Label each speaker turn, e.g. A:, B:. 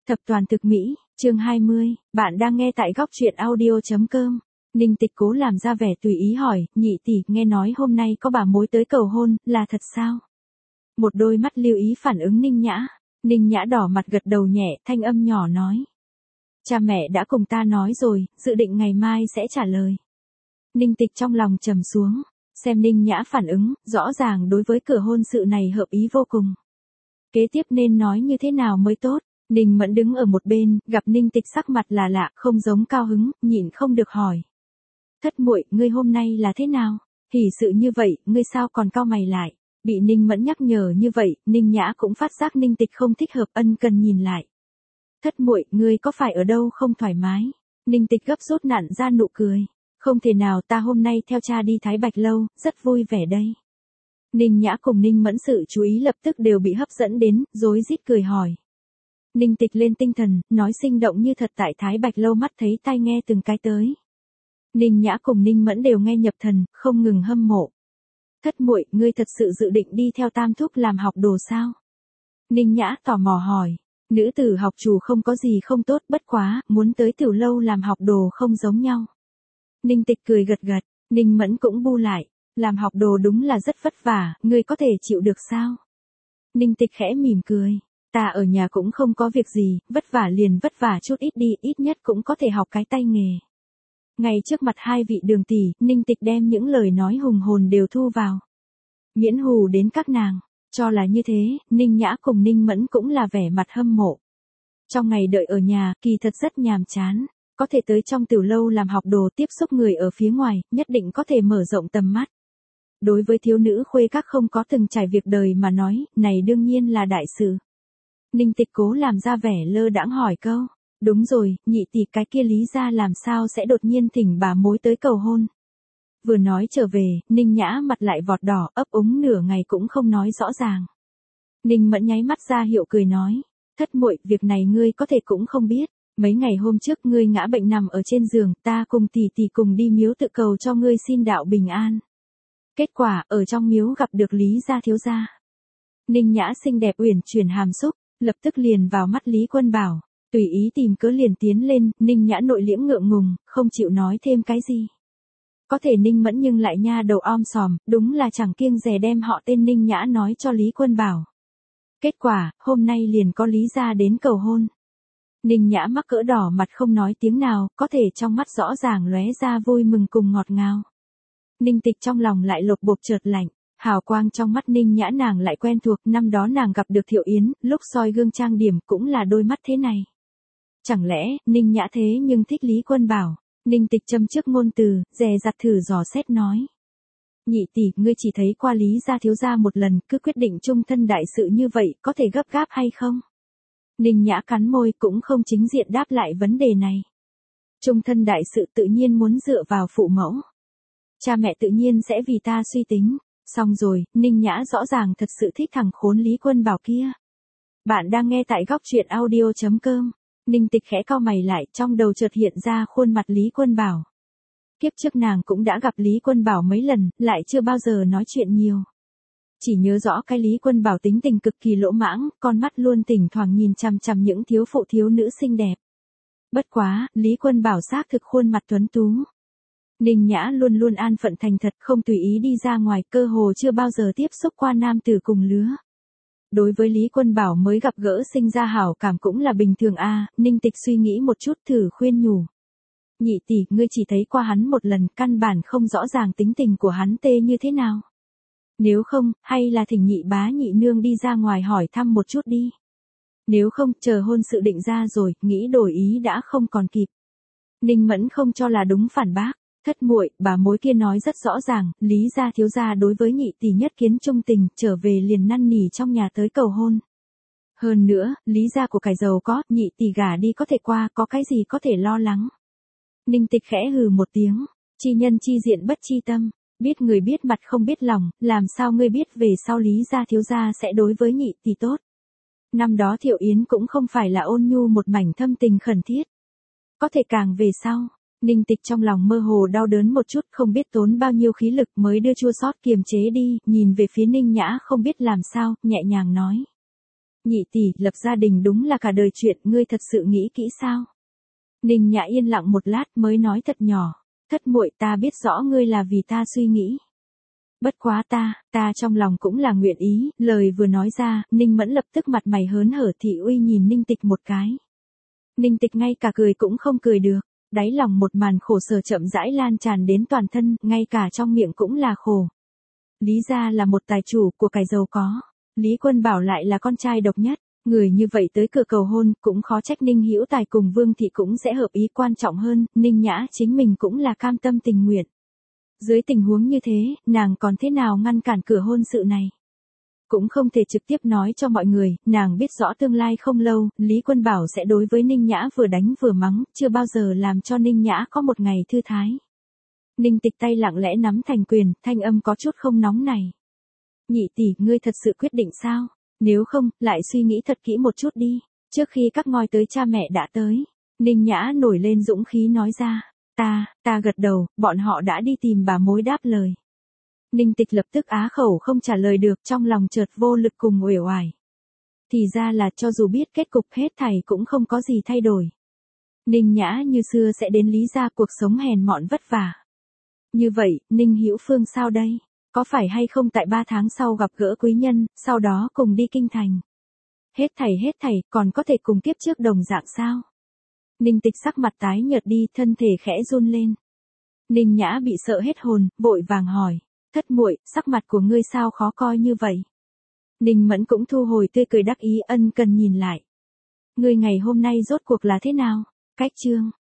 A: Thập toàn thực mỹ, chương 20, bạn đang nghe tại góc truyện audio.com. Ninh Tịch cố làm ra vẻ tùy ý hỏi, nhị tỷ, nghe nói hôm nay có bà mối tới cầu hôn, là thật sao? Một đôi mắt lưu ý phản ứng Ninh Nhã. Ninh Nhã đỏ mặt gật đầu nhẹ, thanh âm nhỏ nói. Cha mẹ đã cùng ta nói rồi, dự định ngày mai sẽ trả lời. Ninh Tịch trong lòng trầm xuống, xem Ninh Nhã phản ứng, rõ ràng đối với cửa hôn sự này hợp ý vô cùng. Kế tiếp nên nói như thế nào mới tốt? Ninh Mẫn đứng ở một bên, gặp Ninh Tịch sắc mặt là lạ, không giống cao hứng, nhịn không được hỏi. Thất muội, ngươi hôm nay là thế nào? Hỉ sự như vậy, ngươi sao còn cau mày lại? Bị Ninh Mẫn nhắc nhở như vậy, Ninh Nhã cũng phát giác Ninh Tịch không thích hợp, ân cần nhìn lại. Thất muội, ngươi có phải ở đâu không thoải mái? Ninh Tịch gấp rút nặn ra nụ cười. Không thể nào, ta hôm nay theo cha đi Thái Bạch Lâu, rất vui vẻ đây. Ninh Nhã cùng Ninh Mẫn sự chú ý lập tức đều bị hấp dẫn đến, rối rít cười hỏi. Ninh Tịch lên tinh thần, nói sinh động như thật tại Thái Bạch Lâu mắt thấy tai nghe từng cái tới. Ninh Nhã cùng Ninh Mẫn đều nghe nhập thần, không ngừng hâm mộ. Thất muội, ngươi thật sự dự định đi theo Tam Thúc làm học đồ sao? Ninh Nhã tò mò hỏi. Nữ tử học chủ không có gì không tốt, bất quá, muốn tới Tiểu Lâu làm học đồ không giống nhau. Ninh Tịch cười gật gật, Ninh Mẫn cũng bu lại. Làm học đồ đúng là rất vất vả, ngươi có thể chịu được sao? Ninh Tịch khẽ mỉm cười. Ta ở nhà cũng không có việc gì, vất vả liền vất vả chút ít đi, ít nhất cũng có thể học cái tay nghề. Ngay trước mặt hai vị đường tỷ, Ninh Tịch đem những lời nói hùng hồn đều thu vào. Miễn hù đến các nàng, cho là như thế, Ninh Nhã cùng Ninh Mẫn cũng là vẻ mặt hâm mộ. Trong ngày đợi ở nhà, kỳ thật rất nhàm chán, có thể tới trong Tiểu Lâu làm học đồ tiếp xúc người ở phía ngoài, nhất định có thể mở rộng tầm mắt. Đối với thiếu nữ khuê các không có từng trải việc đời mà nói, này đương nhiên là đại sự. Ninh Tịch cố làm ra vẻ lơ đãng hỏi câu. Đúng rồi, nhị tỷ, cái kia Lý gia làm sao sẽ đột nhiên thỉnh bà mối tới cầu hôn. Vừa nói trở về, Ninh Nhã mặt lại vọt đỏ, ấp úng nửa ngày cũng không nói rõ ràng. Ninh Mẫn nháy mắt ra hiệu cười nói. Thất muội, việc này ngươi có thể cũng không biết. Mấy ngày hôm trước ngươi ngã bệnh nằm ở trên giường, ta cùng tỷ tỷ cùng đi miếu tự cầu cho ngươi xin đạo bình an. Kết quả, ở trong miếu gặp được Lý gia thiếu gia. Ninh Nhã xinh đẹp uyển chuyển hàm xúc, lập tức liền vào mắt Lý Quân Bảo, tùy ý tìm cớ liền tiến lên, Ninh Nhã nội liễm ngượng ngùng, không chịu nói thêm cái gì. Có thể Ninh Mẫn nhưng lại nha đầu om sòm, đúng là chẳng kiêng dè đem họ tên Ninh Nhã nói cho Lý Quân Bảo. Kết quả, hôm nay liền có Lý gia đến cầu hôn. Ninh Nhã mắc cỡ đỏ mặt không nói tiếng nào, có thể trong mắt rõ ràng lóe ra vui mừng cùng ngọt ngào. Ninh Tịch trong lòng lại lột bột chợt lạnh. Hào quang trong mắt Ninh Nhã nàng lại quen thuộc, năm đó nàng gặp được Thiệu Yến, lúc soi gương trang điểm cũng là đôi mắt thế này. Chẳng lẽ, Ninh Nhã thế nhưng thích Lý Quân Bảo? Ninh Tịch châm trước ngôn từ, dè dặt thử dò xét nói. Nhị tỷ, ngươi chỉ thấy qua Lý gia thiếu gia một lần, cứ quyết định chung thân đại sự như vậy, có thể gấp gáp hay không? Ninh Nhã cắn môi cũng không chính diện đáp lại vấn đề này. Chung thân đại sự tự nhiên muốn dựa vào phụ mẫu. Cha mẹ tự nhiên sẽ vì ta suy tính. Xong rồi, Ninh Nhã rõ ràng thật sự thích thằng khốn Lý Quân Bảo kia. Bạn đang nghe tại góc truyện audio.com. Ninh Tịch khẽ cau mày lại, trong đầu chợt hiện ra khuôn mặt Lý Quân Bảo. Kiếp trước nàng cũng đã gặp Lý Quân Bảo mấy lần, lại chưa bao giờ nói chuyện nhiều. Chỉ nhớ rõ cái Lý Quân Bảo tính tình cực kỳ lỗ mãng, con mắt luôn thỉnh thoảng nhìn chằm chằm những thiếu phụ thiếu nữ xinh đẹp. Bất quá, Lý Quân Bảo xác thực khuôn mặt tuấn tú. Ninh Nhã luôn luôn an phận thành thật, không tùy ý đi ra ngoài, cơ hồ chưa bao giờ tiếp xúc qua nam tử cùng lứa. Đối với Lý Quân Bảo mới gặp gỡ sinh ra hảo cảm cũng là bình thường a. Ninh Tịch suy nghĩ một chút thử khuyên nhủ. Nhị tỷ, ngươi chỉ thấy qua hắn một lần, căn bản không rõ ràng tính tình của hắn tê như thế nào. Nếu không, hay là thỉnh nhị bá nhị nương đi ra ngoài hỏi thăm một chút đi. Nếu không, chờ hôn sự định ra rồi, nghĩ đổi ý đã không còn kịp. Ninh Mẫn không cho là đúng phản bác. Thất muội, bà mối kia nói rất rõ ràng, Lý gia thiếu gia đối với nhị tỷ nhất kiến trung tình, trở về liền năn nỉ trong nhà tới cầu hôn. Hơn nữa, Lý gia của cải giàu có, nhị tỷ gả đi có thể qua, có cái gì có thể lo lắng. Ninh Tịch khẽ hừ một tiếng, chi nhân chi diện bất chi tâm, biết người biết mặt không biết lòng, làm sao ngươi biết về sau Lý gia thiếu gia sẽ đối với nhị tỷ tốt. Năm đó Thiệu Yến cũng không phải là ôn nhu một mảnh thâm tình khẩn thiết. Có thể càng về sau. Ninh Tịch trong lòng mơ hồ đau đớn một chút, không biết tốn bao nhiêu khí lực mới đưa chua xót kiềm chế đi, nhìn về phía Ninh Nhã không biết làm sao, nhẹ nhàng nói. Nhị tỷ, lập gia đình đúng là cả đời chuyện, ngươi thật sự nghĩ kỹ sao? Ninh Nhã yên lặng một lát mới nói thật nhỏ, thất muội, ta biết rõ ngươi là vì ta suy nghĩ. Bất quá ta trong lòng cũng là nguyện ý, lời vừa nói ra, Ninh Mẫn lập tức mặt mày hớn hở thị uy nhìn Ninh Tịch một cái. Ninh Tịch ngay cả cười cũng không cười được, đáy lòng một màn khổ sở chậm rãi lan tràn đến toàn thân, ngay cả trong miệng cũng là khổ. Lý gia là một tài chủ của cải giàu có, Lý Quân Bảo lại là con trai độc nhất, người như vậy tới cửa cầu hôn, cũng khó trách Ninh Hữu Tài cùng Vương thị cũng sẽ hợp ý, quan trọng hơn, Ninh Nhã chính mình cũng là cam tâm tình nguyện. Dưới tình huống như thế, nàng còn thế nào ngăn cản cửa hôn sự này? Cũng không thể trực tiếp nói cho mọi người, nàng biết rõ tương lai không lâu, Lý Quân Bảo sẽ đối với Ninh Nhã vừa đánh vừa mắng, chưa bao giờ làm cho Ninh Nhã có một ngày thư thái. Ninh Tịch tay lặng lẽ nắm thành quyền, thanh âm có chút không nóng này. Nhị tỷ, ngươi thật sự quyết định sao? Nếu không, lại suy nghĩ thật kỹ một chút đi. Trước khi các ngoi tới cha mẹ đã tới, Ninh Nhã nổi lên dũng khí nói ra. Ta gật đầu, bọn họ đã đi tìm bà mối đáp lời. Ninh Tịch lập tức á khẩu không trả lời được, trong lòng chợt vô lực cùng uể oải. Thì ra là cho dù biết kết cục hết thảy cũng không có gì thay đổi. Ninh Nhã như xưa sẽ đến Lý gia, cuộc sống hèn mọn vất vả. Như vậy, Ninh Hữu Phương sao đây? Có phải hay không tại 3 tháng sau gặp gỡ quý nhân, sau đó cùng đi kinh thành? Hết thảy, còn có thể cùng kiếp trước đồng dạng sao? Ninh Tịch sắc mặt tái nhợt đi, thân thể khẽ run lên. Ninh Nhã bị sợ hết hồn, vội vàng hỏi. Thất muội, sắc mặt của ngươi sao khó coi như vậy? Ninh Mẫn cũng thu hồi tươi cười đắc ý, ân cần nhìn lại. Ngươi ngày hôm nay rốt cuộc là thế nào? Cách chương